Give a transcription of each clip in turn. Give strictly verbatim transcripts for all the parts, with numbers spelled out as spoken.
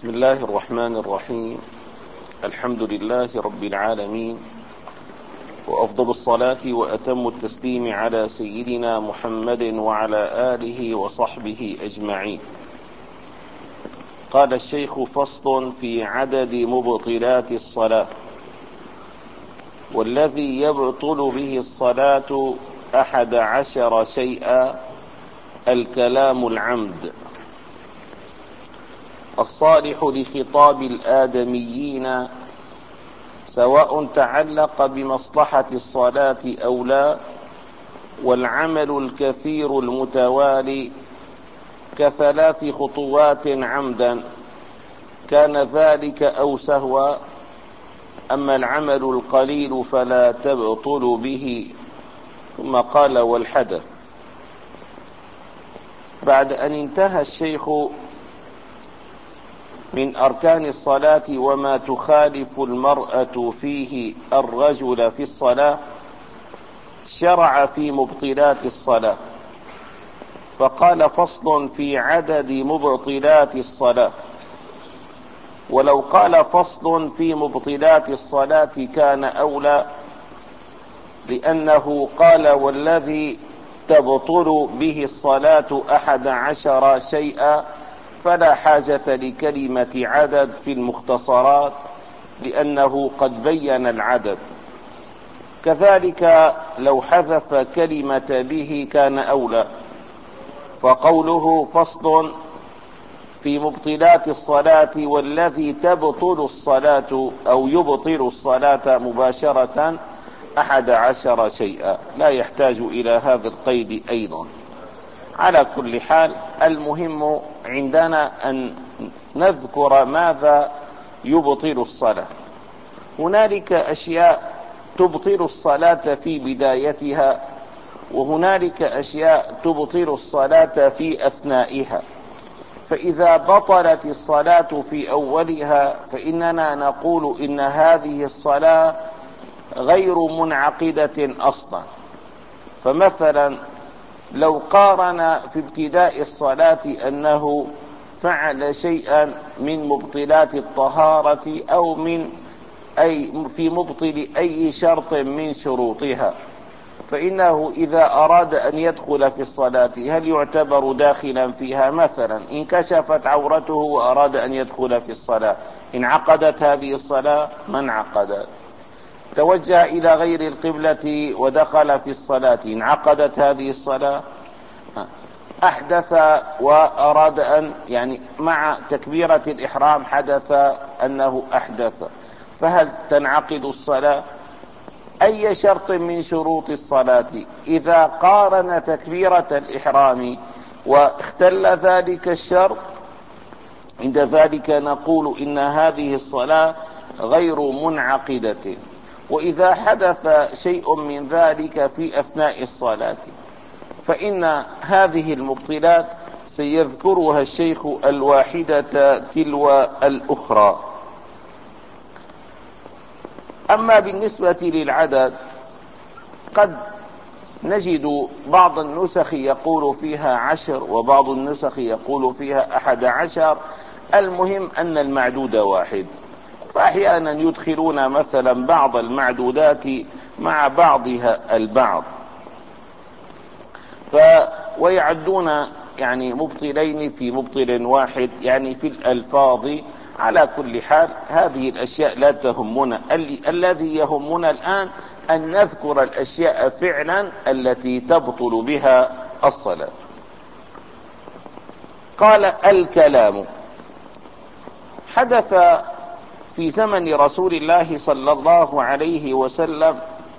بسم الله الرحمن الرحيم. الحمد لله رب العالمين، وأفضل الصلاة وأتم التسليم على سيدنا محمد وعلى آله وصحبه أجمعين. قال الشيخ: فصل في عدد مبطلات الصلاة. والذي يبطل به الصلاة أحد عشر شيئا: الكلام العمد الصالح لخطاب الآدميين، سواء تعلق بمصلحة الصلاة أو لا، والعمل الكثير المتوالي كثلاث خطوات عمدا كان ذلك أو سهوا. أما العمل القليل فلا تبطل به. ثم قال: والحدث. بعد أن انتهى الشيخ من أركان الصلاة وما تخالف المرأة فيه الرجل في الصلاة، شرع في مبطلات الصلاة فقال: فصل في عدد مبطلات الصلاة. ولو قال فصل في مبطلات الصلاة كان أولى، لأنه قال: والذي تبطل به الصلاة أحد عشر شيئا، فلا حاجة لكلمة عدد في المختصرات، لأنه قد بين العدد. كذلك لو حذف كلمة به كان أولى، فقوله: فصل في مبطلات الصلاة والذي تبطل الصلاة أو يبطل الصلاة مباشرة أحد عشر شيئا، لا يحتاج إلى هذا القيد أيضا. على كل حال، المهم عندنا أن نذكر ماذا يبطل الصلاة. هنالك أشياء تبطل الصلاة في بدايتها، وهنالك أشياء تبطل الصلاة في أثنائها. فإذا بطلت الصلاة في أولها فإننا نقول إن هذه الصلاة غير منعقدة أصلا. فمثلا لو قارن في ابتداء الصلاة أنه فعل شيئا من مبطلات الطهارة أو من أي في مبطل أي شرط من شروطها، فإنه إذا أراد أن يدخل في الصلاة هل يعتبر داخلا فيها؟ مثلا انكشفت عورته وأراد أن يدخل في الصلاة، انعقدت هذه الصلاة؟ ما انعقدت. توجه إلى غير القبلة ودخل في الصلاة، انعقدت هذه الصلاة؟ أحدث وأراد أن يعني مع تكبيرة الإحرام حدث أنه أحدث، فهل تنعقد الصلاة؟ أي شرط من شروط الصلاة إذا قارن تكبيرة الإحرام واختل ذلك الشرط، عند ذلك نقول إن هذه الصلاة غير منعقدة. وإذا حدث شيء من ذلك في أثناء الصلاة فإن هذه المبطلات سيذكرها الشيخ الواحدة تلو الأخرى. أما بالنسبة للعدد، قد نجد بعض النسخ يقول فيها عشر وبعض النسخ يقول فيها أحد عشر. المهم أن المعدود واحد، فأحيانا يدخلون مثلا بعض المعدودات مع بعضها البعض ف ويعدون يعني مبطلين في مبطل واحد، يعني في الألفاظ. على كل حال هذه الأشياء لا تهمنا، الذي يهمنا الآن أن نذكر الأشياء فعلا التي تبطل بها الصلاة. قال: الكلام. حدث في زمن رسول الله صلى الله عليه وسلم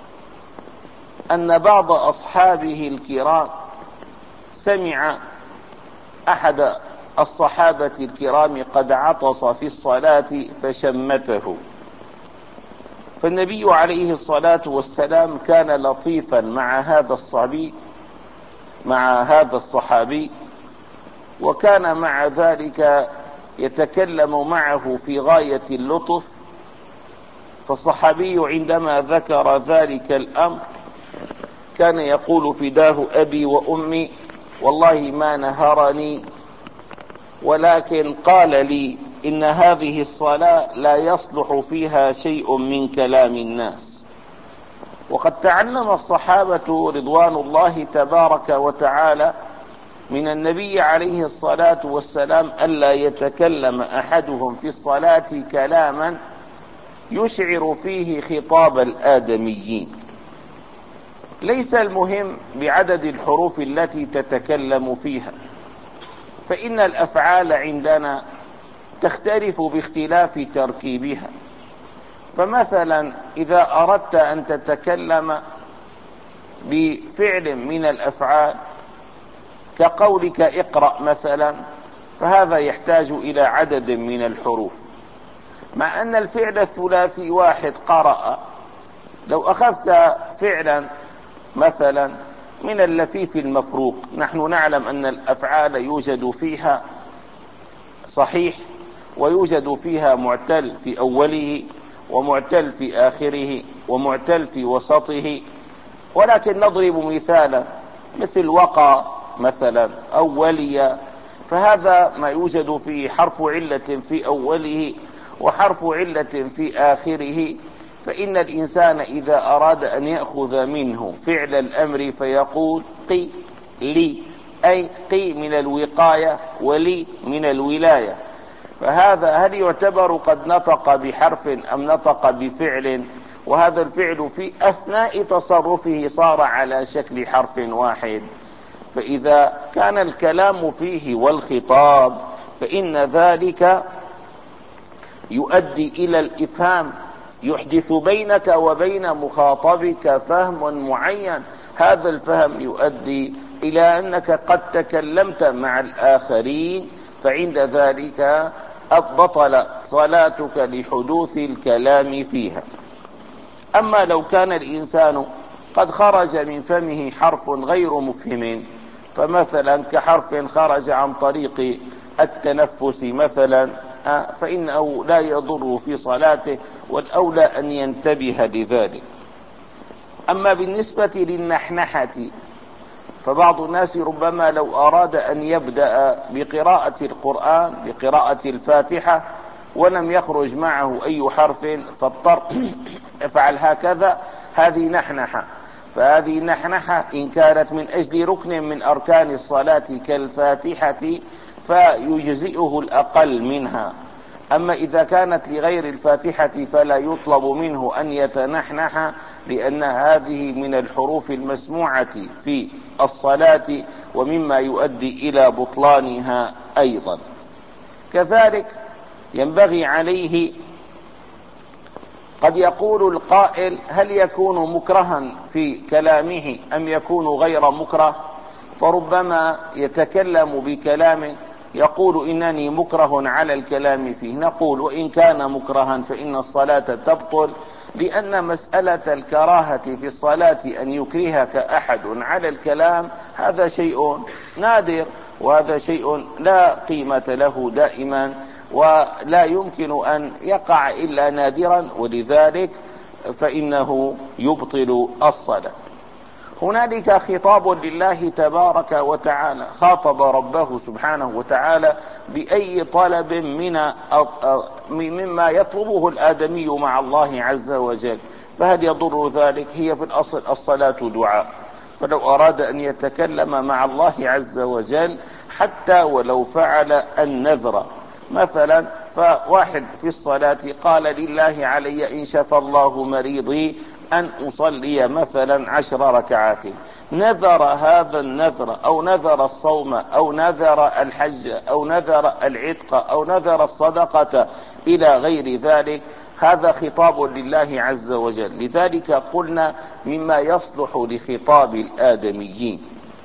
أن بعض أصحابه الكرام سمع أحد الصحابة الكرام قد عطس في الصلاة فشمته، فالنبي عليه الصلاة والسلام كان لطيفا مع هذا الصبي مع هذا الصحابي، وكان مع ذلك يتكلم معه في غاية اللطف. فالصحابي عندما ذكر ذلك الأمر كان يقول: فداه أبي وأمي، والله ما نهرني، ولكن قال لي إن هذه الصلاة لا يصلح فيها شيء من كلام الناس. وقد تعلم الصحابة رضوان الله تبارك وتعالى من النبي عليه الصلاة والسلام ألا يتكلم أحدهم في الصلاة كلاما يشعر فيه خطاب الآدميين. ليس المهم بعدد الحروف التي تتكلم فيها، فإن الأفعال عندنا تختلف باختلاف تركيبها. فمثلا إذا أردت أن تتكلم بفعل من الأفعال كقولك اقرأ مثلا، فهذا يحتاج إلى عدد من الحروف، مع أن الفعل الثلاثي واحد قرأ. لو أخذت فعلا مثلا من اللفيف المفروق، نحن نعلم أن الأفعال يوجد فيها صحيح ويوجد فيها معتل في أوله ومعتل في آخره ومعتل في وسطه، ولكن نضرب مثالا مثل وقع مثلا أو ولي، فهذا ما يوجد فيه حرف علة في أوله وحرف علة في آخره. فإن الإنسان إذا أراد أن يأخذ منه فعل الأمر فيقول قي لي، أي قي من الوقاية ولي من الولاية. فهذا هل يعتبر قد نطق بحرف أم نطق بفعل؟ وهذا الفعل في أثناء تصرفه صار على شكل حرف واحد. فإذا كان الكلام فيه والخطاب فإن ذلك يؤدي إلى الإفهام، يحدث بينك وبين مخاطبك فهم معين. هذا الفهم يؤدي إلى أنك قد تكلمت مع الآخرين، فعند ذلك بطل صلاتك لحدوث الكلام فيها. أما لو كان الإنسان قد خرج من فمه حرف غير مفهم، فمثلا كحرف خرج عن طريق التنفس مثلا، فإنه لا يضر في صلاته، والأولى أن ينتبه لذلك. أما بالنسبة للنحنحة، فبعض الناس ربما لو أراد أن يبدأ بقراءة القرآن بقراءة الفاتحة ولم يخرج معه أي حرف فاضطر يفعل هكذا، هذه نحنحة. فهذه النحنحة إن كانت من أجل ركن من أركان الصلاة كالفاتحة فيجزئه الأقل منها. أما إذا كانت لغير الفاتحة فلا يطلب منه أن يتنحنح، لأن هذه من الحروف المسموعة في الصلاة ومما يؤدي إلى بطلانها أيضا. كذلك ينبغي عليه، قد يقول القائل هل يكون مكرها في كلامه أم يكون غير مكره؟ فربما يتكلم بكلام يقول إنني مكره على الكلام فيه، نقول وإن كان مكرها فإن الصلاة تبطل، لأن مسألة الكراهة في الصلاة أن يكرهك أحد على الكلام هذا شيء نادر، وهذا شيء لا قيمة له دائما ولا يمكن أن يقع إلا نادرا، ولذلك فإنه يبطل الصلاة. هنالك خطاب لله تبارك وتعالى، خاطب ربه سبحانه وتعالى بأي طلب من مما يطلبه الآدمي مع الله عز وجل، فهل يضر ذلك؟ هي في الأصل الصلاة دعاء، فلو أراد أن يتكلم مع الله عز وجل حتى ولو فعل النذر مثلا، فواحد في الصلاة قال لله علي إن شفى الله مريضي أن أصلي مثلا عشر ركعات، نذر هذا النذر أو نذر الصوم أو نذر الحج أو نذر العتق أو نذر الصدقة إلى غير ذلك، هذا خطاب لله عز وجل. لذلك قلنا مما يصلح لخطاب الآدميين.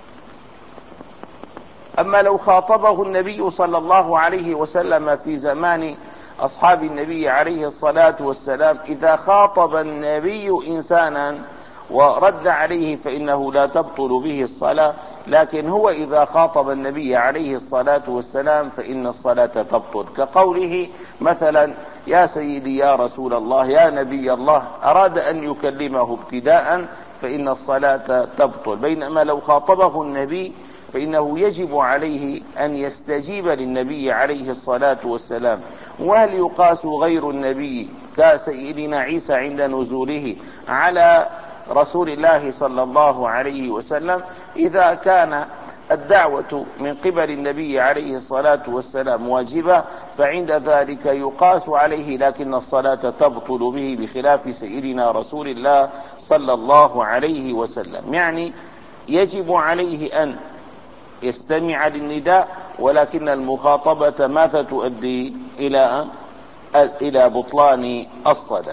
أما لو خاطبه النبي صلى الله عليه وسلم في زمان أصحاب النبي عليه الصلاة والسلام، إذا خاطب النبي إنسانا ورد عليه فإنه لا تبطل به الصلاة، لكن هو إذا خاطب النبي عليه الصلاة والسلام فإن الصلاة تبطل، كقوله مثلا يا سيدي يا رسول الله يا نبي الله، أراد أن يكلمه ابتداء فإن الصلاة تبطل. بينما لو خاطبه النبي فإنه يجب عليه أن يستجيب للنبي عليه الصلاة والسلام. وهل يقاس غير النبي كسيدنا عيسى عند نزوله على رسول الله صلى الله عليه وسلم؟ إذا كان الدعوة من قبل النبي عليه الصلاة والسلام واجبة فعند ذلك يقاس عليه، لكن الصلاة تبطل به، بخلاف سيدنا رسول الله صلى الله عليه وسلم. يعني يجب عليه أن يستمع للنداء، ولكن المخاطبة ماذا تؤدي؟ إلى إلى بطلان الصلاة.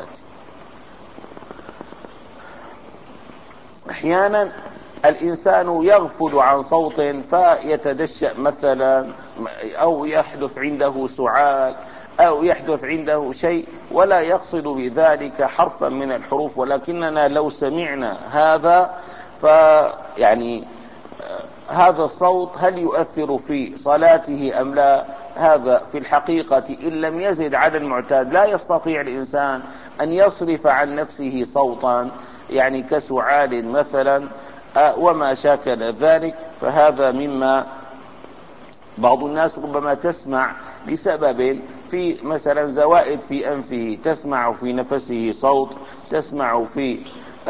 أحيانا الإنسان يغفل عن صوت فيتدشأ مثلا، أو يحدث عنده سعال، أو يحدث عنده شيء ولا يقصد بذلك حرفا من الحروف، ولكننا لو سمعنا هذا فيعني هذا الصوت هل يؤثر في صلاته أم لا؟ هذا في الحقيقة إن لم يزد على المعتاد لا يستطيع الإنسان أن يصرف عن نفسه صوتا يعني كسعال مثلا وما شاكل ذلك. فهذا مما بعض الناس ربما تسمع لسبب في مثلا زوائد في أنفه، تسمع في نفسه صوت، تسمع في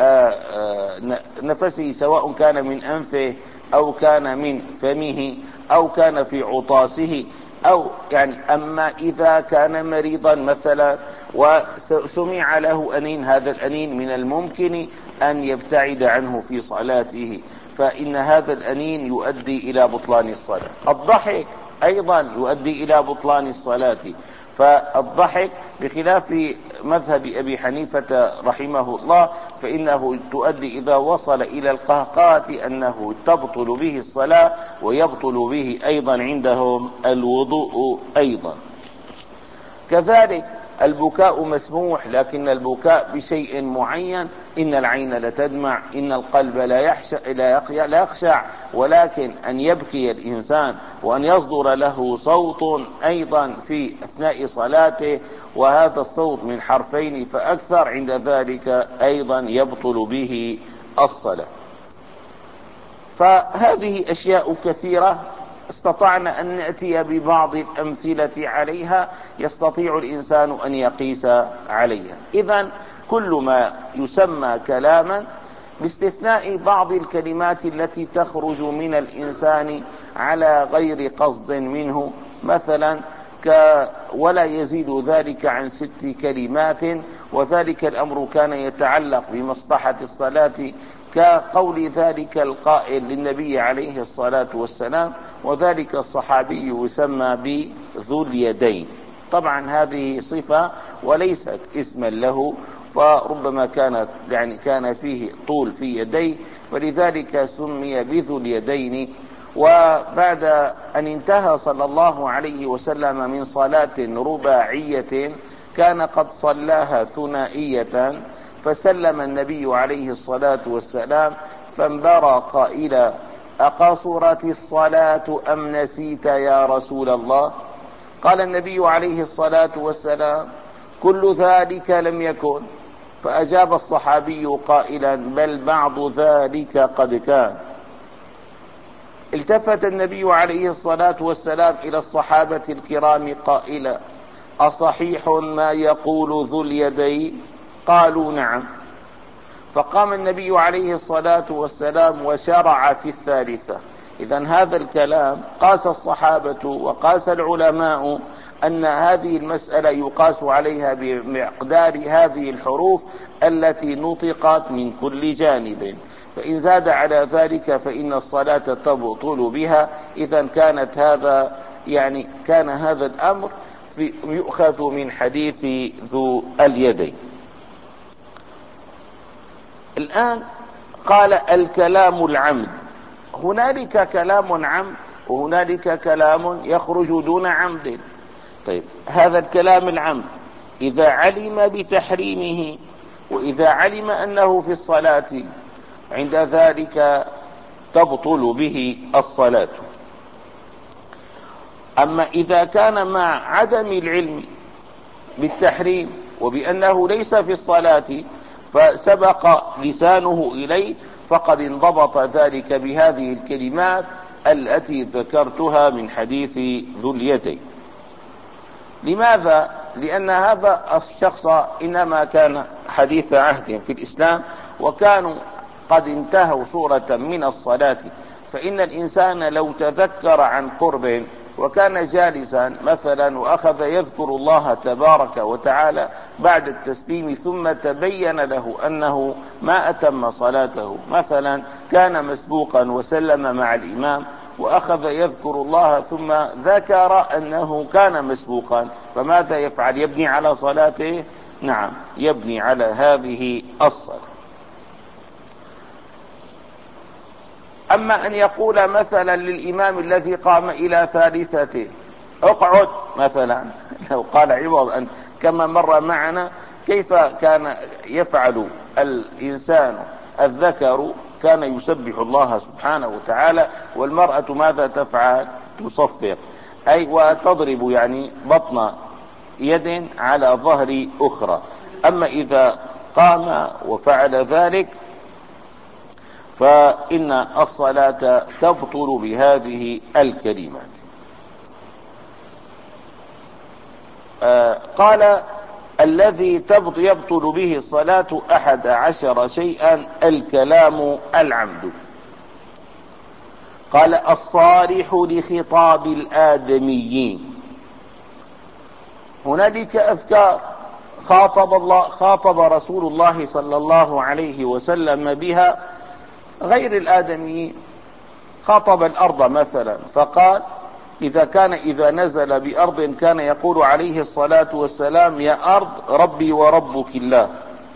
نفسه سواء كان من أنفه أو كان من فمه أو كان في عطاسه، أو يعني أما إذا كان مريضا مثلا وسمع له أنين، هذا الأنين من الممكن أن يبتعد عنه في صلاته، فإن هذا الأنين يؤدي إلى بطلان الصلاة. الضحك أيضا يؤدي إلى بطلان الصلاة، فالضحك بخلاف مذهب أبي حنيفة رحمه الله فإنه تؤدي إذا وصل إلى القهقهة أنه تبطل به الصلاة، ويبطل به أيضا عندهم الوضوء أيضا. كذلك البكاء مسموح، لكن البكاء بشيء معين. إن العين لتدمع، إن القلب لا يخشع, لا يخشع، ولكن أن يبكي الإنسان وأن يصدر له صوت أيضا في أثناء صلاته، وهذا الصوت من حرفين فأكثر، عند ذلك أيضا يبطل به الصلاة. فهذه أشياء كثيرة استطعنا أن نأتي ببعض الأمثلة عليها يستطيع الإنسان أن يقيس عليها. إذن كل ما يسمى كلاما باستثناء بعض الكلمات التي تخرج من الإنسان على غير قصد منه، مثلا ك ولا يزيد ذلك عن ست كلمات، وذلك الأمر كان يتعلق بمصلحة الصلاة، كقول ذلك القائل للنبي عليه الصلاة والسلام، وذلك الصحابي يسمى بذو اليدين. طبعا هذه صفة وليست اسما له، فربما كانت يعني كان فيه طول في يديه فلذلك سمي بذو اليدين. وبعد أن انتهى صلى الله عليه وسلم من صلاة رباعية كان قد صلاها ثنائية، فسلم النبي عليه الصلاة والسلام فانبرى قائلا: أقصرت الصلاة أم نسيت يا رسول الله؟ قال النبي عليه الصلاة والسلام: كل ذلك لم يكن. فأجاب الصحابي قائلا: بل بعض ذلك قد كان. التفت النبي عليه الصلاة والسلام إلى الصحابة الكرام قائلا: أصحيح ما يقول ذو اليدين؟ قالوا: نعم. فقام النبي عليه الصلاة والسلام وشرع في الثالثة. إذن هذا الكلام قاس الصحابة وقاس العلماء أن هذه المسألة يقاس عليها بمقدار هذه الحروف التي نطقت من كل جانب، فإن زاد على ذلك فإن الصلاة تبطل بها. إذن كانت هذا يعني كان هذا الأمر في يؤخذ من حديث ذو اليدين. الآن قال: الكلام العمد. هنالك كلام عمد وهنالك كلام يخرج دون عمد. طيب، هذا الكلام العمد إذا علم بتحريمه وإذا علم أنه في الصلاة عند ذلك تبطل به الصلاة. أما إذا كان مع عدم العلم بالتحريم وبأنه ليس في الصلاة فسبق لسانه إليه، فقد انضبط ذلك بهذه الكلمات التي ذكرتها من حديث ذو اليدين. لماذا؟ لأن هذا الشخص إنما كان حديث عهد في الإسلام، وكانوا قد انتهوا صورة من الصلاة. فإن الإنسان لو تذكر عن قرب وكان جالسا مثلا وأخذ يذكر الله تبارك وتعالى بعد التسليم، ثم تبين له أنه ما أتم صلاته، مثلا كان مسبوقا وسلم مع الإمام وأخذ يذكر الله ثم ذكر أنه كان مسبوقا، فماذا يفعل؟ يبني على صلاته؟ نعم، يبني على هذه الصلاة. أما أن يقول مثلا للإمام الذي قام إلى ثالثة اقعد مثلا، لو قال عوض أن كما مر معنا كيف كان يفعل الإنسان الذكر، كان يسبح الله سبحانه وتعالى، والمرأة ماذا تفعل؟ تصفق، أي وتضرب يعني بطن يد على ظهر أخرى. أما إذا قام وفعل ذلك فإن الصلاة تبطل بهذه الكلمات. آه قال الذي يبطل به الصلاة أحد عشر شيئا الكلام العمد. قال الصالح لخطاب الآدميين. هنالك أذكار خاطب الله خاطب رسول الله صلى الله عليه وسلم بها غير الآدميين. خاطب الأرض مثلا فقال إذا كان إذا نزل بأرض كان يقول عليه الصلاة والسلام يا أرض ربي وربك الله،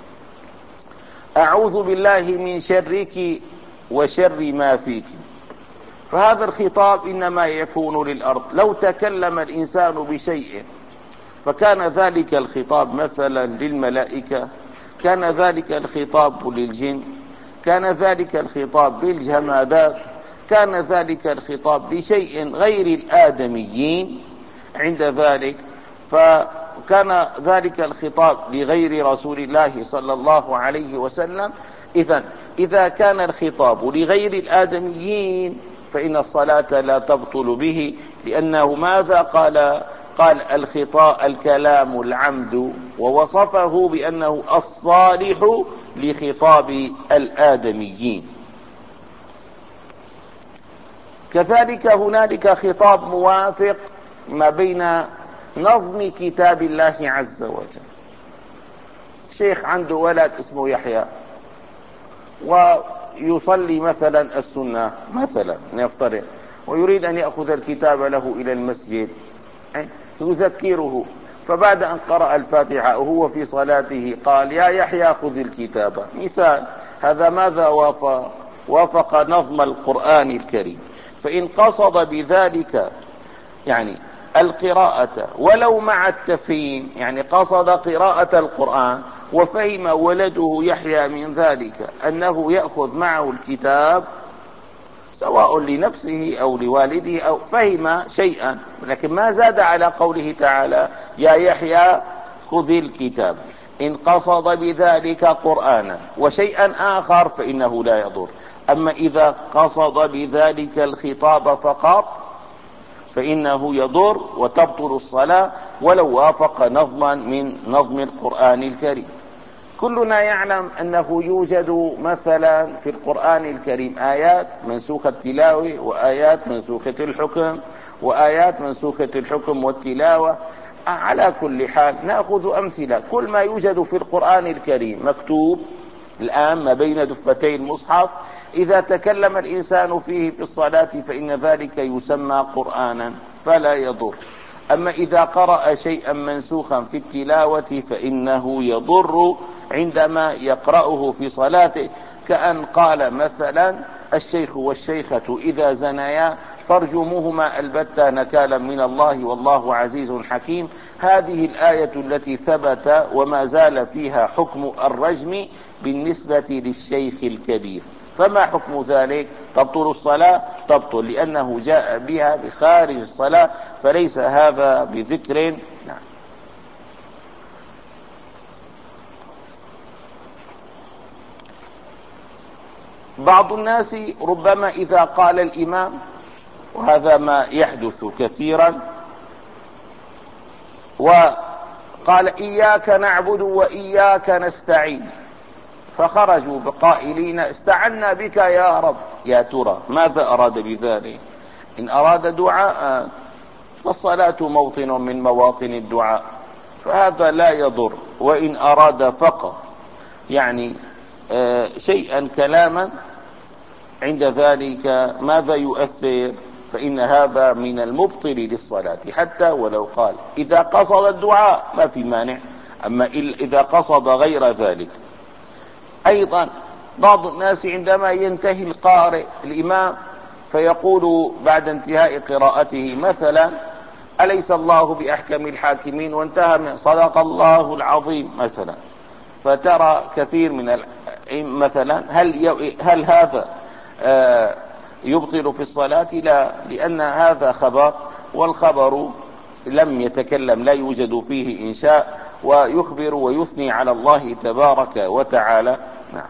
أعوذ بالله من شرك وشر ما فيك. فهذا الخطاب إنما يكون للأرض. لو تكلم الإنسان بشيء فكان ذلك الخطاب مثلا للملائكة، كان ذلك الخطاب للجن، كان ذلك الخطاب للجمادات، كان ذلك الخطاب لشيء غير الآدميين. عند ذلك فكان ذلك الخطاب لغير رسول الله صلى الله عليه وسلم. إذن إذا كان الخطاب لغير الآدميين فإن الصلاة لا تبطل به، لأنه ماذا قال؟ قال الخطاء الكلام العمد، ووصفه بأنه الصالح لخطاب الآدميين. كذلك هنالك خطاب موافق ما بين نظم كتاب الله عز وجل. شيخ عنده ولد اسمه يحيى ويصلي مثلا السنة مثلا نفترض، ويريد أن يأخذ الكتاب له إلى المسجد، يذكره، فبعد أن قرأ الفاتحة وهو في صلاته قال يا يحيى خذ الكتاب مثال. هذا ماذا وافق؟ وافق نظم القرآن الكريم. فإن قصد بذلك يعني القراءة ولو مع التفهيم، يعني قصد قراءة القرآن وفهم ولده يحيى من ذلك أنه يأخذ معه الكتاب سواء لنفسه أو لوالده أو فهم شيئا، لكن ما زاد على قوله تعالى يا يحيى خذ الكتاب. إن قصد بذلك قرآنا وشيئا آخر فإنه لا يضر. أما إذا قصد بذلك الخطاب فقط فإنه يضر وتبطل الصلاة ولو وافق نظما من نظم القرآن الكريم. كلنا يعلم أنه يوجد مثلا في القرآن الكريم آيات منسوخة التلاوة وآيات منسوخة الحكم وآيات منسوخة الحكم والتلاوة. على كل حال نأخذ أمثلة. كل ما يوجد في القرآن الكريم مكتوب الآن ما بين دفتي المصحف، إذا تكلم الإنسان فيه في الصلاة فإن ذلك يسمى قرآنا فلا يضر. أما إذا قرأ شيئا منسوخا في التلاوة فإنه يضر عندما يقرأه في صلاته، كأن قال مثلا الشيخ والشيخة إذا زنيا فارجموهما البتة نكالا من الله والله عزيز حكيم. هذه الآية التي ثبت وما زال فيها حكم الرجم بالنسبة للشيخ الكبير، فما حكم ذلك؟ تبطل الصلاة؟ تبطل، لأنه جاء بها بخارج الصلاة، فليس هذا بذكر. نعم. بعض الناس ربما إذا قال الإمام وهذا ما يحدث كثيرا. وقال إياك نعبد وإياك نستعين، فخرجوا بقائلين استعنا بك يا رب. يا ترى ماذا أراد بذلك؟ إن أراد دعاء فالصلاة موطن من مواطن الدعاء، فهذا لا يضر. وإن أراد فقط يعني آه شيئا كلاما عند ذلك ماذا يؤثر؟ فإن هذا من المبطل للصلاة حتى ولو قال. إذا قصد الدعاء ما في مانع، أما إذا قصد غير ذلك. أيضا بعض الناس عندما ينتهي القارئ الإمام فيقول بعد انتهاء قراءته مثلا أليس الله بأحكم الحاكمين، وانتهى من صدق الله العظيم مثلا، فترى كثير من مثلا هل هل هذا آه يبطل في الصلاة؟ لا، لأن هذا خبر، والخبر لم يتكلم، لا يوجد فيه إنشاء، ويخبر ويثني على الله تبارك وتعالى. نعم.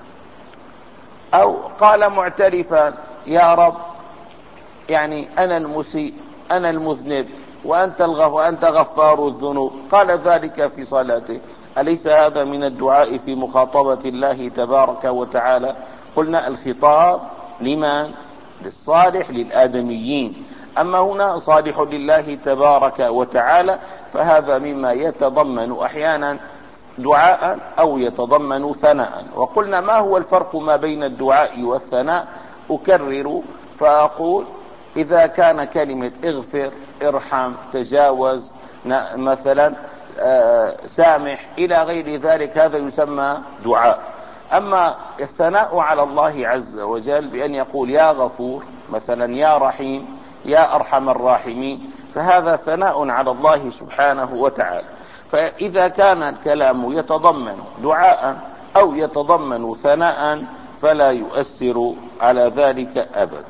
أو قال معترفا يا رب يعني أنا المسيء أنا المذنب وأنت الغفور وأنت غفار الذنوب، قال ذلك في صلاته، أليس هذا من الدعاء في مخاطبة الله تبارك وتعالى؟ قلنا الخطاب لمن؟ للصالح للآدميين، أما هنا صالح لله تبارك وتعالى، فهذا مما يتضمن أحيانا دعاء أو يتضمن ثناء. وقلنا ما هو الفرق ما بين الدعاء والثناء؟ أكرر فأقول إذا كان كلمة اغفر ارحم تجاوز مثلا سامح إلى غير ذلك هذا يسمى دعاء. أما الثناء على الله عز وجل بأن يقول يا غفور مثلا يا رحيم يا أرحم الراحمين، فهذا ثناء على الله سبحانه وتعالى. فإذا كان الكلام يتضمن دعاء أو يتضمن ثناء فلا يؤثر على ذلك أبدا.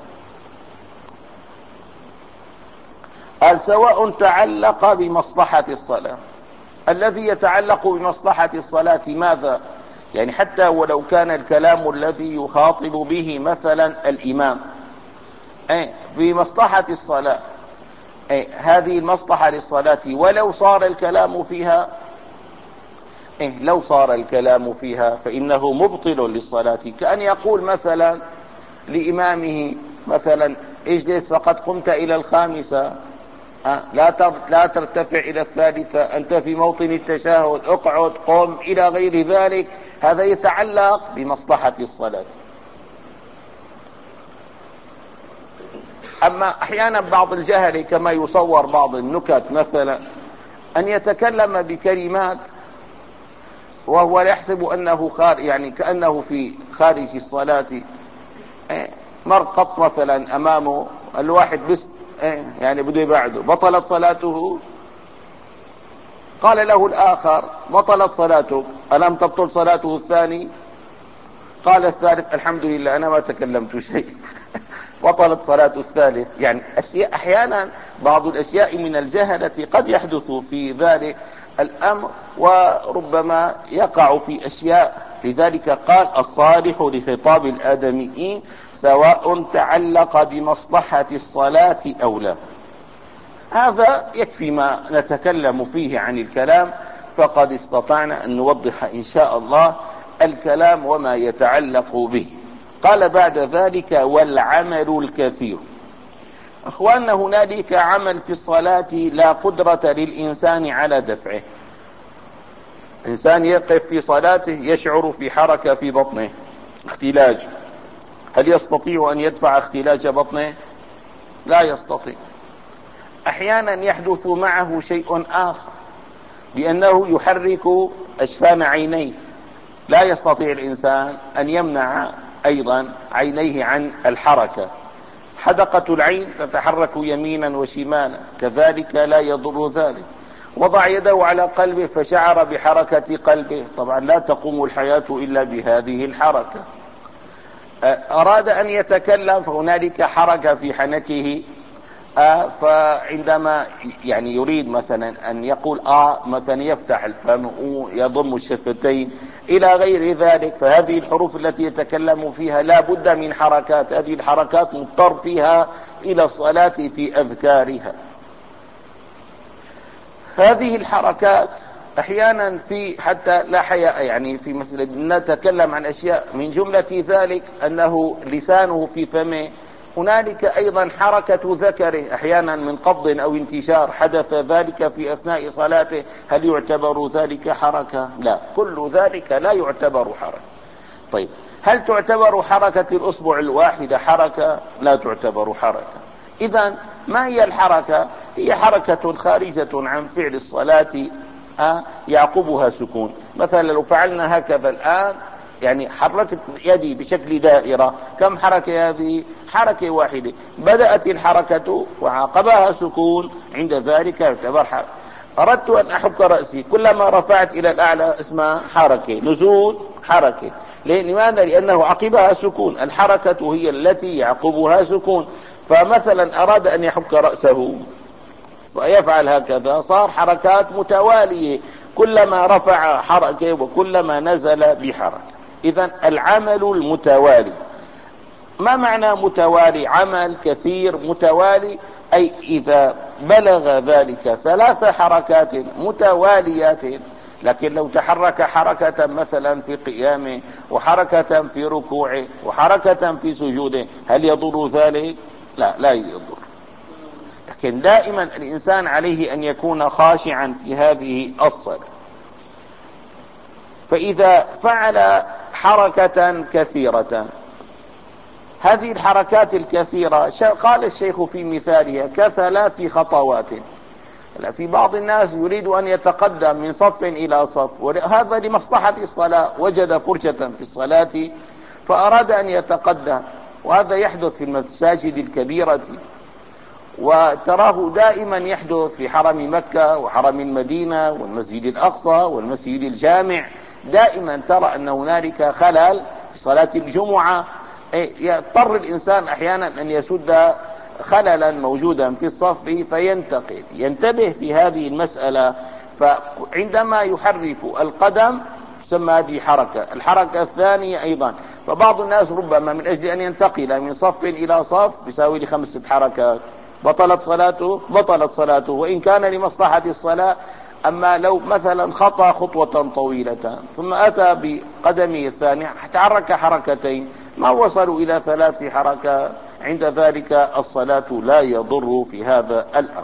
قال سواء تعلق بمصلحة الصلاة. الذي يتعلق بمصلحة الصلاة ماذا؟ يعني حتى ولو كان الكلام الذي يخاطب به مثلا الإمام بمصلحة الصلاة، هذه المصلحة للصلاة ولو صار الكلام فيها لو صار الكلام فيها فإنه مبطل للصلاة. كأن يقول مثلا لإمامه مثلا اجلس فقد قمت إلى الخامسة، لا لا ترتفع إلى الثالثة، أنت في موطن التشهد، اقعد قم إلى غير ذلك، هذا يتعلق بمصلحة الصلاة. أما أحيانا بعض الجهل كما يصور بعض النكت مثلا أن يتكلم بكلمات وهو يحسب أنه خارج، يعني كأنه في خارج الصلاة، مرقط مثلا أمامه الواحد بس يعني بده يبعده، بطلت صلاته. قال له الآخر بطلت صلاتك، ألم تبطل صلاته الثاني؟ قال الثالث الحمد لله أنا ما تكلمت شيء بطلت صلاة الثالث. يعني أشياء أحيانا بعض الأشياء من الجهلة قد يحدث في ذلك الأمر، وربما يقع في أشياء. لذلك قال الصالح لخطاب الآدميين سواء تعلق بمصلحة الصلاة أو لا. هذا يكفي ما نتكلم فيه عن الكلام، فقد استطعنا أن نوضح إن شاء الله الكلام وما يتعلق به. قال بعد ذلك والعمل الكثير. أخواننا هنالك عمل في الصلاة لا قدرة للإنسان على دفعه. إنسان يقف في صلاته يشعر في حركة في بطنه اختلاج، هل يستطيع أن يدفع اختلاج بطنه؟ لا يستطيع. أحيانا يحدث معه شيء آخر بأنه يحرك أشفان عينيه، لا يستطيع الإنسان أن يمنع أيضا عينيه عن الحركة. حدقة العين تتحرك يمينا وشمالا، كذلك لا يضر ذلك. وضع يده على قلبه فشعر بحركة قلبه، طبعا لا تقوم الحياة إلا بهذه الحركة. أراد أن يتكلم فهنالك حركة في حنكه آه فعندما يعني يريد مثلا أن يقول آه مثلا يفتح الفم ويضم الشفتين إلى غير ذلك، فهذه الحروف التي يتكلم فيها لا بد من حركات، هذه الحركات مضطر فيها إلى الصلاة في أذكارها. هذه الحركات أحيانا في حتى لا حياء، يعني في مثل نتكلم عن أشياء من جملة ذلك أنه لسانه في فمه، هنالك أيضا حركة ذكره أحيانا من قبض أو انتشار حدث ذلك في أثناء صلاته، هل يعتبر ذلك حركة؟ لا، كل ذلك لا يعتبر حركة. طيب هل تعتبر حركة الأصبع الواحدة حركة؟ لا تعتبر حركة. إذن ما هي الحركة؟ هي حركة خارجة عن فعل الصلاة أه يعقبها سكون. مثلا لو فعلنا هكذا الآن، يعني حركت يدي بشكل دائرة، كم حركة هذه؟ حركة واحدة، بدأت الحركة وعاقبها سكون، عند ذلك يعتبر حركة. أردت أن أحك رأسي، كلما رفعت إلى الأعلى اسمها حركة، نزول حركة. لماذا؟ لأنه عقبها سكون، الحركة هي التي يعقبها سكون. فمثلا أراد أن يحك رأسه فيفعل هكذا، صار حركات متوالية، كلما رفع حركة وكلما نزل بحركة. إذن العمل المتوالي. ما معنى متوالي؟ عمل كثير متوالي، أي إذا بلغ ذلك ثلاث حركات متواليات. لكن لو تحرك حركة مثلا في قيامه وحركة في ركوعه وحركة في سجوده، هل يضر ذلك؟ لا، لا يضر. لكن دائما الإنسان عليه أن يكون خاشعا في هذه الصلاة. فإذا فعل حركة كثيرة، هذه الحركات الكثيرة قال الشيخ في مثالها كثلاث خطوات. في بعض الناس يريد أن يتقدم من صف إلى صف، وهذا لمصلحة الصلاة، وجد فرجة في الصلاة فأراد أن يتقدم، وهذا يحدث في المساجد الكبيرة، وتراه دائما يحدث في حرم مكة وحرم المدينة والمسجد الأقصى والمسجد الجامع. دائما ترى أن هنالك خلل في صلاة الجمعة، يضطر الإنسان أحيانا أن يسد خللا موجودا في الصف فينتقل. ينتبه في هذه المسألة، فعندما يحرك القدم تسمى هذه حركة. الحركة الثانية أيضا، فبعض الناس ربما من أجل أن ينتقل من صف إلى صف بيساوي لي خمسة حركات، بطلت صلاته، بطلت صلاته وإن كان لمصلحة الصلاة. أما لو مثلا خطى خطوة طويلة ثم أتى بقدمه الثانية تحرك حركتين، ما وصلوا إلى ثلاث حركات، عند ذلك الصلاة لا يضر في هذا الأمر.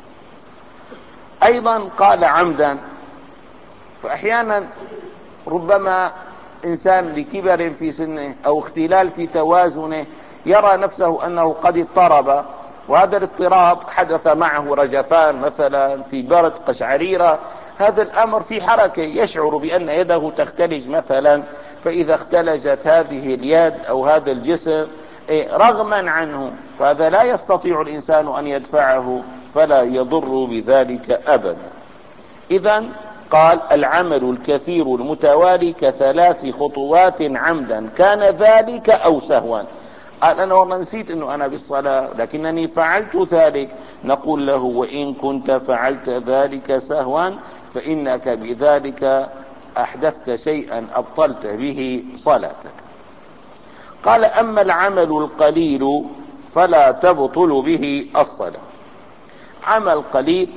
أيضا قال عمدا، فأحيانا ربما إنسان لكبر في سنه أو اختلال في توازنه يرى نفسه أنه قد اضطرب، وهذا الاضطراب حدث معه رجفان مثلا في برد قشعريرة، هذا الأمر في حركة، يشعر بأن يده تختلج مثلا، فإذا اختلجت هذه اليد أو هذا الجسم رغما عنه، فهذا لا يستطيع الإنسان أن يدفعه، فلا يضر بذلك أبدا. إذن قال العمل الكثير المتوالي كثلاث خطوات عمدا كان ذلك أو سهوا. قال أنا والله نسيت أنه أنا بالصلاة لكنني فعلت ذلك، نقول له وإن كنت فعلت ذلك سهوا فإنك بذلك أحدثت شيئا أبطلت به صلاتك. قال أما العمل القليل فلا تبطل به الصلاة. عمل قليل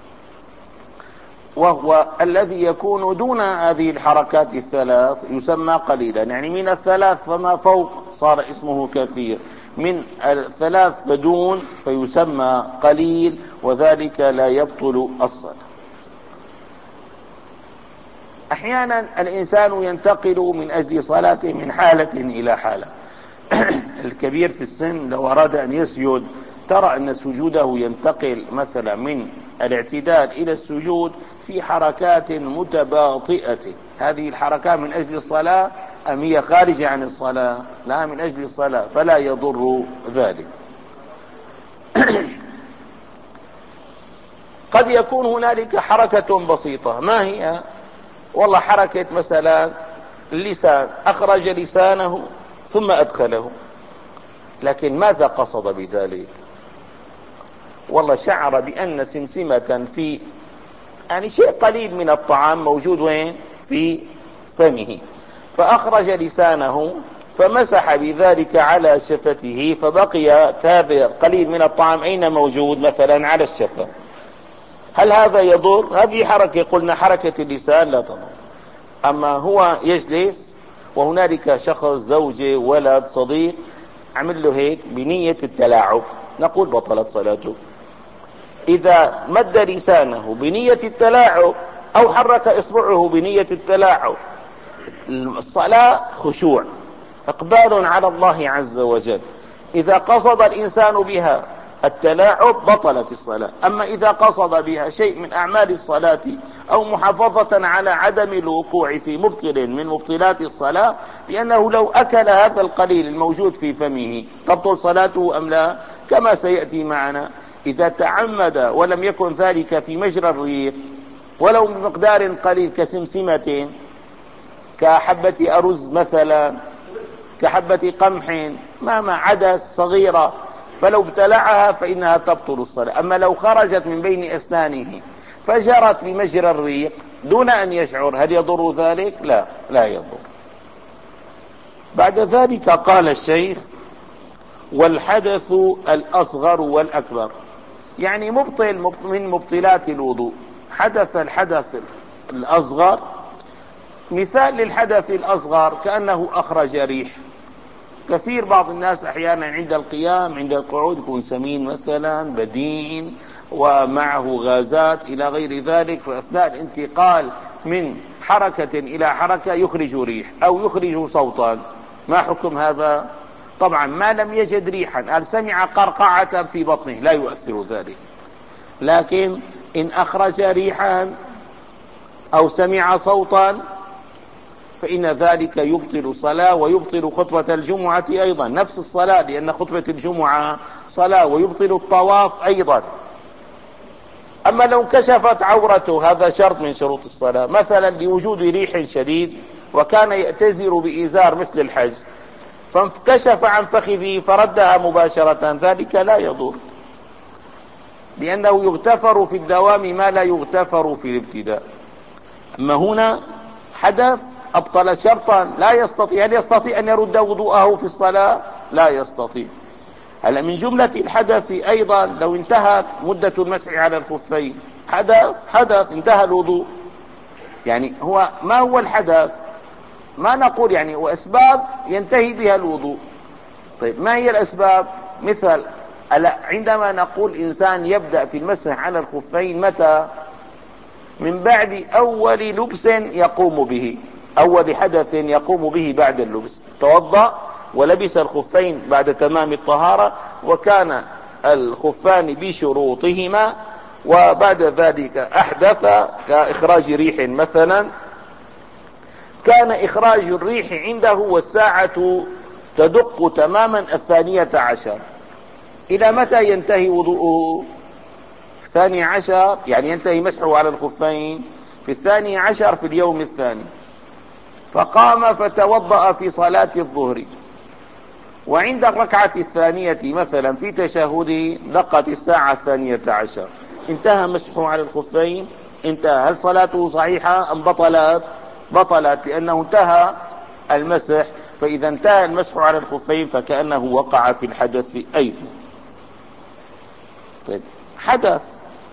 وهو الذي يكون دون هذه الحركات الثلاث يسمى قليلا، يعني من الثلاث فما فوق صار اسمه كثير، من الثلاث فدون فيسمى قليل، وذلك لا يبطل الصلاة. أحيانا الإنسان ينتقل من أجل صلاته من حالة إلى حالة. الكبير في السن لو أراد أن يسجد ترى أن سجوده ينتقل مثلا من الاعتدال إلى السجود في حركات متباطئة. هذه الحركات من أجل الصلاة أم هي خارجة عن الصلاة؟ لا، من أجل الصلاة، فلا يضر ذلك. قد يكون هنالك حركة بسيطة، ما هي؟ والله حركة مثلا اللسان، أخرج لسانه ثم أدخله، لكن ماذا قصد بذلك؟ والله شعر بأن سمسمة في يعني شيء قليل من الطعام موجود وين؟ في فمه، فأخرج لسانه فمسح بذلك على شفته، فبقي هذا القليل من الطعام أين موجود؟ مثلا على الشفة. هل هذا يضر؟ هذه حركة قلنا حركة اللسان لا تضر. أما هو يجلس وهنالك شخص، زوجة، ولد، صديق، عمل له هيك بنية التلاعب، نقول بطلت صلاته. إذا مد لسانه بنية التلاعب أو حرك إصبعه بنية التلاعب، الصلاة خشوع، إقبال على الله عز وجل. إذا قصد الإنسان بها التلاعب بطلت الصلاة. أما إذا قصد بها شيء من أعمال الصلاة أو محافظة على عدم الوقوع في مبطل من مبطلات الصلاة، لأنه لو أكل هذا القليل الموجود في فمه تبطل صلاته أم لا؟ كما سيأتي معنا. إذا تعمد ولم يكن ذلك في مجرى الريق ولو بمقدار قليل كسمسمة، كحبة أرز مثلا، كحبة قمح، ما عدس صغيرة، فلو ابتلعها فإنها تبطل الصلاة. أما لو خرجت من بين أسنانه فجرت بمجرى الريق دون أن يشعر، هل يضر ذلك؟ لا، لا يضر. بعد ذلك قال الشيخ: والحدث الأصغر والأكبر، يعني مبطل من مبطلات الوضوء. حدث الحدث الأصغر، مثال للحدث الأصغر كأنه أخرج ريح كثير. بعض الناس أحيانا عند القيام عند القعود يكون سمين مثلا، بدين، ومعه غازات إلى غير ذلك، فأثناء الانتقال من حركة إلى حركة يخرج ريح أو يخرج صوتا. ما حكم هذا؟ طبعا ما لم يجد ريحا، هل سمع قرقعة في بطنه لا يؤثر ذلك، لكن إن أخرج ريحا أو سمع صوتا فإن ذلك يبطل الصلاة ويبطل خطبة الجمعة أيضا، نفس الصلاة، لأن خطبة الجمعة صلاة، ويبطل الطواف أيضا. أما لو كشفت عورته، هذا شرط من شروط الصلاة، مثلا لوجود ريح شديد وكان يأتزر بإزار مثل الحج، فانكشف عن فخذه فردها مباشرة، ذلك لا يضر، لأنه يغتفر في الدوام ما لا يغتفر في الابتداء. أما هنا حدث أبطل شرطا لا يستطيع، هل يستطيع أن يرد وضوءه في الصلاة؟ لا يستطيع. هل من جملة الحدث أيضا لو انتهت مدة المسح على الخفين، حدث حدث انتهى الوضوء. يعني هو ما هو الحدث؟ ما نقول يعني وأسباب ينتهي بها الوضوء. طيب ما هي الأسباب؟ مثل عندما نقول إنسان يبدأ في المسح على الخفين متى؟ من بعد أول لبس يقوم به، أول حدث يقوم به بعد اللبس، توضأ ولبس الخفين بعد تمام الطهارة وكان الخفان بشروطهما، وبعد ذلك أحدث كإخراج ريح مثلا، كان إخراج الريح عنده والساعة تدق تماما الثانية عشر. إلى متى ينتهي وضوءه؟ الثاني عشر، يعني ينتهي مسحه على الخفين في الثاني عشر في اليوم الثاني. فقام فتوضأ في صلاة الظهر، وعند الركعة الثانية مثلا في تشهده دقت الساعة الثانية عشر، انتهى مسحه على الخفين؟ انتهى. هل صلاته صحيحة أم بطلت؟ بطلت، لأنه انتهى المسح. فإذا انتهى المسح على الخفين فكأنه وقع في الحدث أيضا. طيب حدث،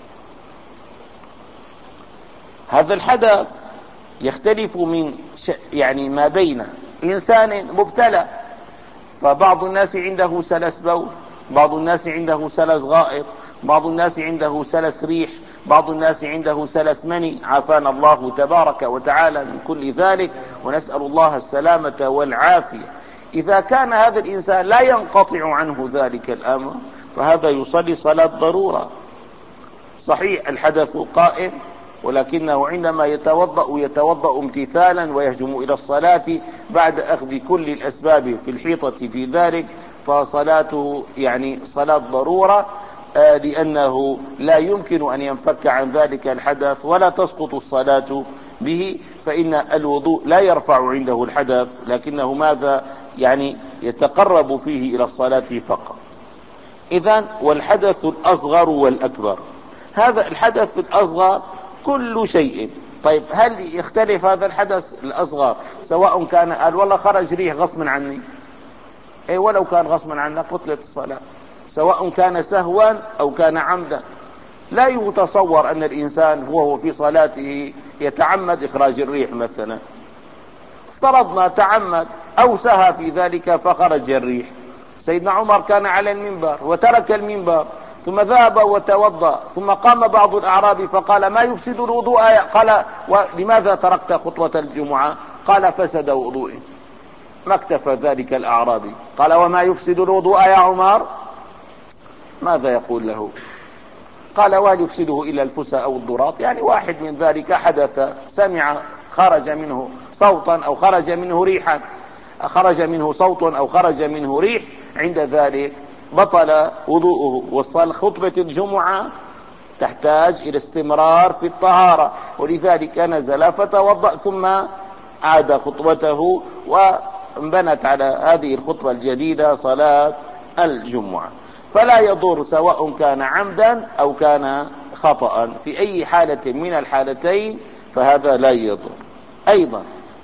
هذا الحدث يختلف من ش... يعني ما بين إنسان مبتلى، فبعض الناس عنده سلس بول، بعض الناس عنده سلس غائط، بعض الناس عنده سلس ريح، بعض الناس عنده سلس مني، عافانا الله تبارك وتعالى من كل ذلك، ونسأل الله السلامة والعافية. إذا كان هذا الإنسان لا ينقطع عنه ذلك الأمر فهذا يصلي صلاة ضرورة. صحيح الحدث قائم، ولكنه عندما يتوضأ يتوضأ امتثالا ويهجم إلى الصلاة بعد أخذ كل الأسباب في الحيطة في ذلك، فصلاته يعني صلاة ضرورة، آه لأنه لا يمكن أن ينفك عن ذلك الحدث ولا تسقط الصلاة به، فإن الوضوء لا يرفع عنده الحدث، لكنه ماذا؟ يعني يتقرب فيه إلى الصلاة فقط. إذن والحدث الأصغر والأكبر، هذا الحدث الأصغر كل شيء. طيب هل يختلف هذا الحدث الأصغر سواء كان قال والله خرج ريح غصبا عني، اي ولو كان غصبا عنك بطلت الصلاة، سواء كان سهوا أو كان عمدا. لا يتصور أن الإنسان هو في صلاته يتعمد إخراج الريح مثلا، افترضنا تعمد أو سهى في ذلك فخرج الريح. سيدنا عمر كان على المنبر وترك المنبر ثم ذهب وتوضأ، ثم قام بعض الأعراب فقال ما يفسد الوضوء؟ قال ولماذا تركت خطوة الجمعة؟ قال فسد وضوئي. ما اكتفى ذلك الأعرابي، قال وما يفسد الوضوء يا عمر؟ ماذا يقول له؟ قال وهل يفسده إلا الفسى أو الضراط؟ يعني واحد من ذلك حدث، سمع خرج منه صوتا أو خرج منه ريحا، خرج منه صوت أو خرج منه ريح، عند ذلك بطل وضوءه. وصل خطبة الجمعة تحتاج إلى استمرار في الطهارة، ولذلك نزل فتوضأ ثم عاد خطبته وانبنت على هذه الخطبة الجديدة صلاة الجمعة. فلا يضر سواء كان عمدا أو كان خطأ، في أي حالة من الحالتين فهذا لا يضر. أيضا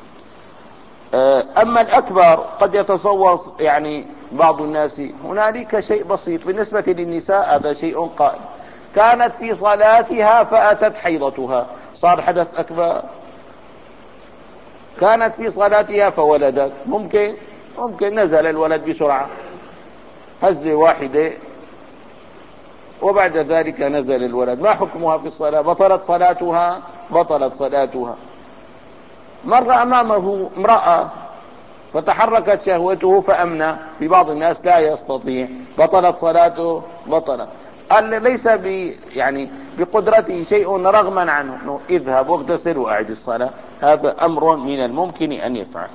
أما الأكبر قد يتصور يعني بعض الناس هنالك شيء بسيط بالنسبة للنساء، هذا شيء قائم، كانت في صلاتها فأتت حيضتها، صار حدث أكبر. كانت في صلاتها فولدت، ممكن ممكن نزل الولد بسرعة، هزة واحدة وبعد ذلك نزل الولد، ما حكمها في الصلاة؟ بطلت صلاتها، بطلت صلاتها. مر أمامه امرأة فتحركت شهوته فأمنى، في بعض الناس لا يستطيع، بطلت صلاته، بطلت. قال ليس ب يعني بقدرته شيء رغما عنه، اذهب واغتسل وأعد الصلاة، هذا أمر من الممكن أن يفعل.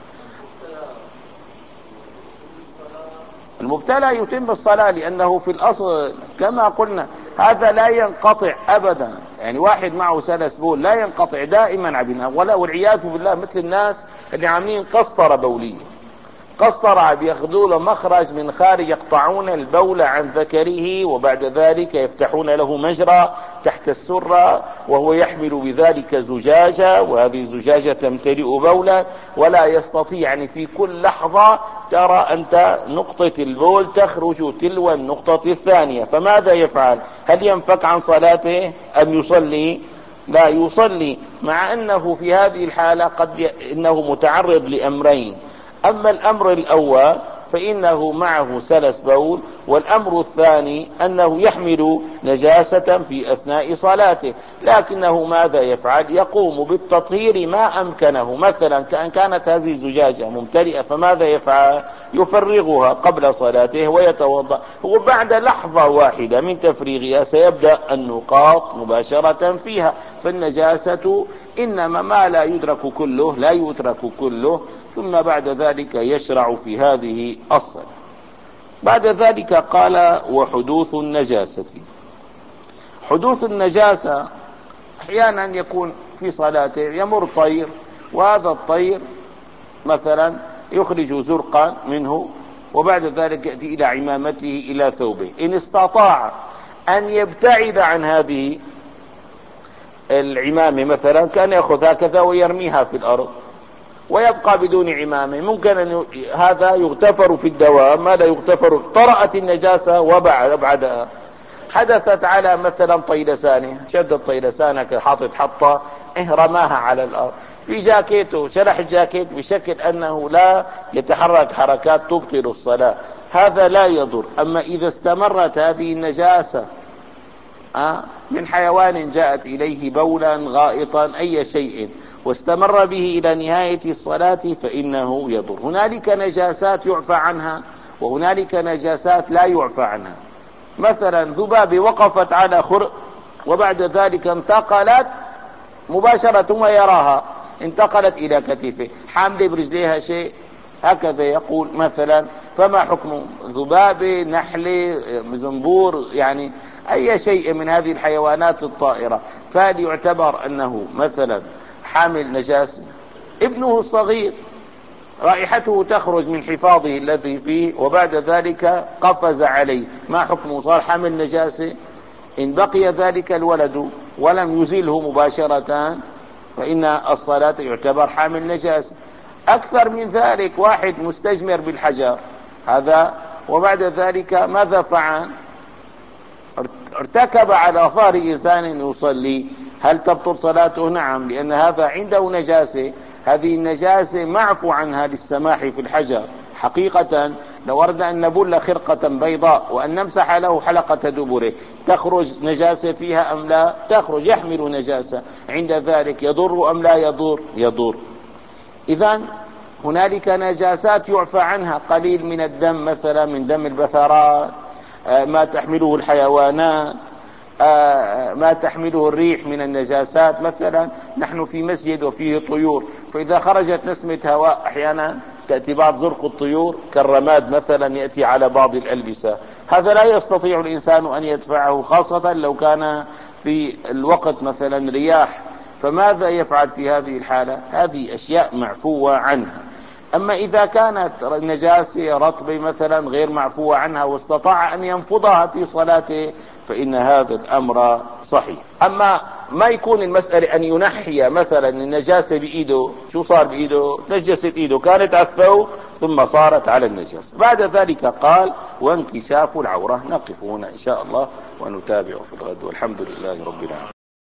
المبتلى يتم الصلاة لأنه في الأصل كما قلنا هذا لا ينقطع أبدا، يعني واحد معه سلس بول لا ينقطع دائما عبنا، ولا والعياذ بالله مثل الناس اللي عاملين قسطرة بولية، قسطرة بياخذوا له مخرج من خارج، يقطعون البول عن ذكره وبعد ذلك يفتحون له مجرى تحت السرة، وهو يحمل بذلك زجاجة، وهذه الزجاجة تمتلئ بولا، ولا يستطيع يعني في كل لحظة ترى أنت نقطة البول تخرج تلو النقطة الثانية، فماذا يفعل؟ هل ينفك عن صلاته أم يصلي؟ لا يصلي، مع أنه في هذه الحالة قد ي... إنه متعرض لأمرين. أما الأمر الأول فإنه معه سلس بول، والأمر الثاني أنه يحمل نجاسة في أثناء صلاته، لكنه ماذا يفعل؟ يقوم بالتطهير ما أمكنه. مثلا كأن كانت هذه الزجاجة ممتلئة فماذا يفعل؟ يفرغها قبل صلاته ويتوضأ، وبعد لحظة واحدة من تفريغها سيبدأ النقاط مباشرة فيها، فالنجاسة إنما ما لا يدرك كله لا يترك كله، ثم بعد ذلك يشرع في هذه الصلاة. بعد ذلك قال وحدوث النجاسة. حدوث النجاسة أحيانا يكون في صلاته يمر طير، وهذا الطير مثلا يخرج زرقا منه، وبعد ذلك يأتي إلى عمامته إلى ثوبه، إن استطاع أن يبتعد عن هذه العمامة مثلا كان يأخذ هكذا ويرميها في الأرض ويبقى بدون عمامة، ممكن أن هذا يغتفر في الدوام، ما لا يغتفر. طرأت النجاسة وبعدها حدثت على مثلا طيلسانه، شد الطيلسانة حاطط حطة رماها على الأرض، في جاكيته شرح الجاكيت بشكل أنه لا يتحرك حركات تبطل الصلاة، هذا لا يضر. أما إذا استمرت هذه النجاسة من حيوان جاءت إليه بولا غائطا أي شيء واستمر به إلى نهاية الصلاة فإنه يضر. هنالك نجاسات يعفى عنها وهنالك نجاسات لا يعفى عنها. مثلا ذبابة وقفت على خرق وبعد ذلك انتقلت مباشرة ويراها، انتقلت إلى كتفه، حامل برجليها شيء هكذا يقول مثلا، فما حكم ذبابة، نحلة، زنبور، يعني أي شيء من هذه الحيوانات الطائرة، فهل يعتبر أنه مثلا حامل نجاسة؟ ابنه الصغير رائحته تخرج من حفاظه الذي فيه وبعد ذلك قفز عليه، ما حكمه؟ صار حامل نجاسة. إن بقي ذلك الولد ولم يزله مباشرة فإن الصلاة يعتبر حامل نجاسة. أكثر من ذلك، واحد مستجمر بالحجر هذا وبعد ذلك ماذا فعل؟ ارتكب على ظهر إنسان يصلي، هل تبطل صلاته؟ نعم، لأن هذا عنده نجاسة. هذه النجاسة معفو عنها للسماح في الحجر. حقيقة لو أردنا أن نبل خرقة بيضاء وأن نمسح له حلقة دبره تخرج نجاسة فيها أم لا؟ تخرج، يحمل نجاسة. عند ذلك يضر أم لا يضر؟ يضر. إذن هنالك نجاسات يعفى عنها، قليل من الدم مثلا، من دم البثرات، ما تحمله الحيوانات، ما تحمله الريح من النجاسات. مثلا نحن في مسجد وفيه طيور، فإذا خرجت نسمة هواء أحيانا تأتي بعض زرق الطيور كالرماد مثلا يأتي على بعض الألبسة، هذا لا يستطيع الإنسان أن يدفعه، خاصة لو كان في الوقت مثلا رياح، فماذا يفعل في هذه الحالة؟ هذه أشياء معفوة عنها. أما إذا كانت نجاسة رطبة مثلا غير معفوة عنها واستطاع أن ينفضها في صلاته فإن هذا الأمر صحيح. أما ما يكون المسألة أن ينحي مثلا النجاسة بإيده، شو صار بإيده؟ نجست إيده، كانت على الثوب ثم صارت على النجاسة، بعد ذلك قال وانكشاف العورة. نقف هنا إن شاء الله ونتابع في الغد، والحمد لله رب العالمين.